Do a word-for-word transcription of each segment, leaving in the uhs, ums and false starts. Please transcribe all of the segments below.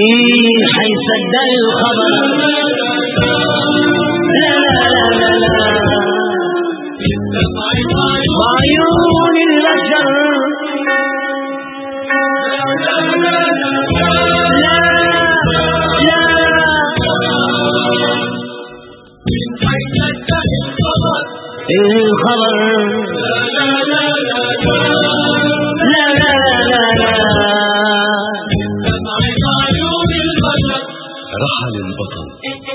مين حيصدق الخبر؟ لا لا لا لا لا بعيون البشر الخبر لا لا لا لا رحل البطل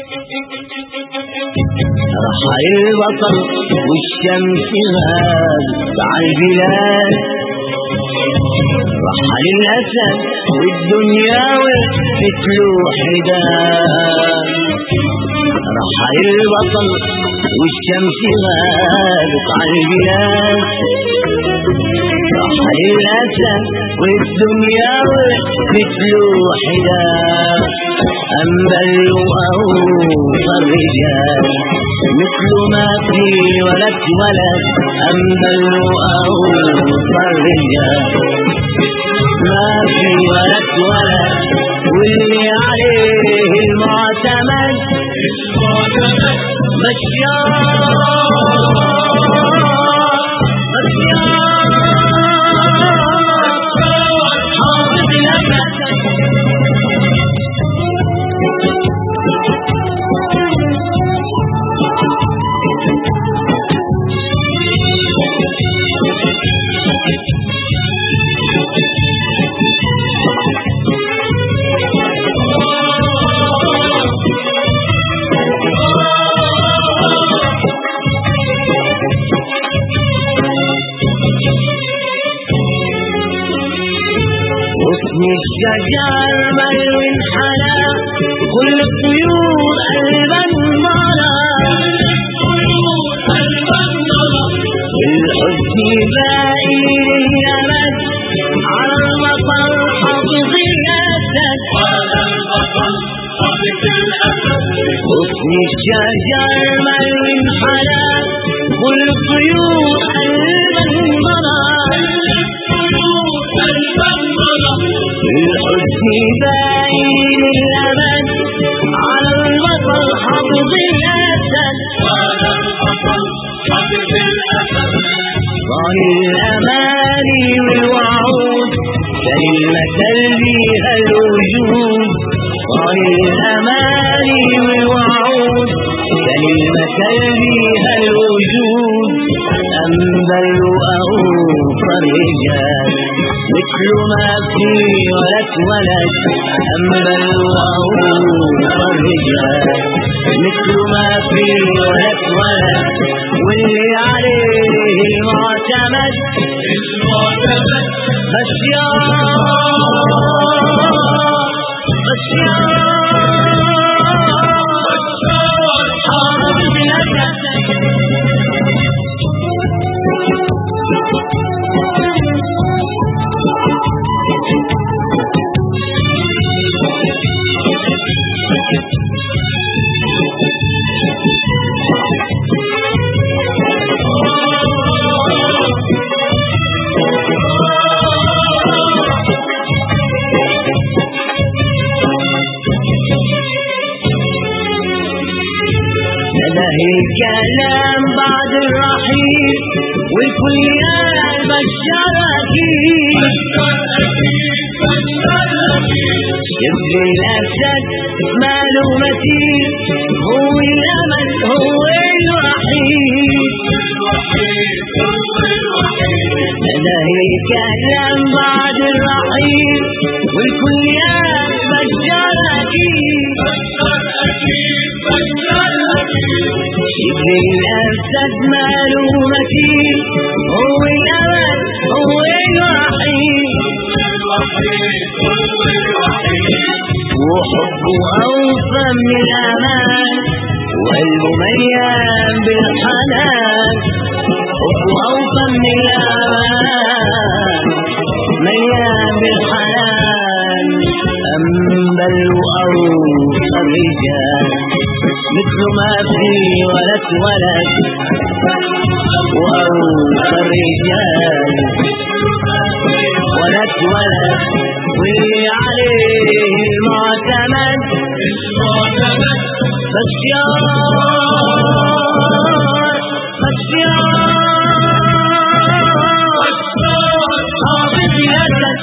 رحل البطل والشمس غابت على البلاد، رحل الأسد والدنيا وقفت له حداد، رحل البطل والشمس غابت على البلاد، رحل الأسد والدنيا وقفت له حداد، أنبل وأوفى الرجال مثل ما في ولد ولد، أنبل وأوفى الرجال ما في ولد ولد، واللي عليه المعتمد بشار بشار حافظ الأسد. الشجر بل انحنى كل الطيور قلبا ضرى، الحزن باقي لليمن على البطل حافظ الأسد، حسن الشجر بل انحنى كل الطيور قلبا ضرى، الحزن باين الأمل على البطل حافظ الأسد، ضاع الأماني والوعود كلمة بيها الوجود، ضاع الأماني والوعود كلمة بيها الوجود، أنبل وأوفى الرجال مثل ما في ولد ولد، أنبل وأوفى الرجال مثل ما في ولد ولد، واللي عليه المعتمد بشار بشار حافظ الأسد. الكلام بعد الرحيل والكل يا بشار أكيد، شبل الأسد ماله مثيل هو الأمل هو الوحيد، هذا الكلام بعد الرحيل والكل يا بشار أكيد، شبل الأسد ماله مثيل هو الأمل هو الوحيد، وحبه أوفى من الأمان وقلبه مليان بالحنان، حبه أوفى من الأمان مليان بالحنان، أنبل وأوفى الرجال مثل ما في ولد ولد، وأوفى الرجال ولد ولد، واللي عليه المعتمد بشار بشار حافظ الأسد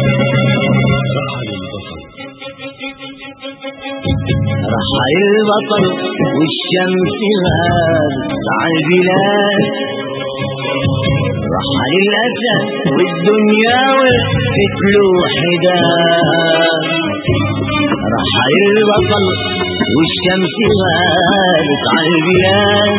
رحل البطل والشمس غابت على البلاد رحل الأسد والدنيا وقفت له حداد رحل البطل والشمس غابت على البلاد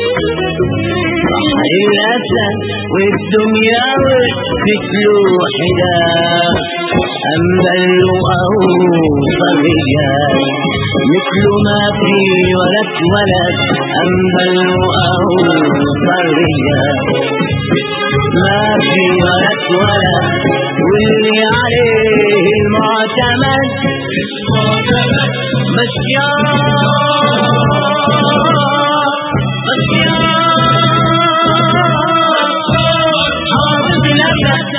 رحل الأسد والدنيا وقفت له حداد أما اللؤلؤ فالرجال مثل ما في ولد ولد أما اللؤلؤ فالرجال ما في ولد ولد واللي عليه المعتمد مشيار مشيار حافظ الأسد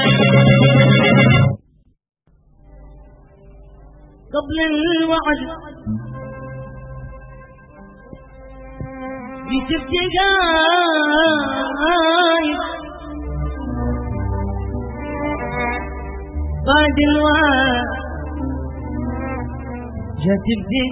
قبل الوعد بست دقايق بعد الوعد جات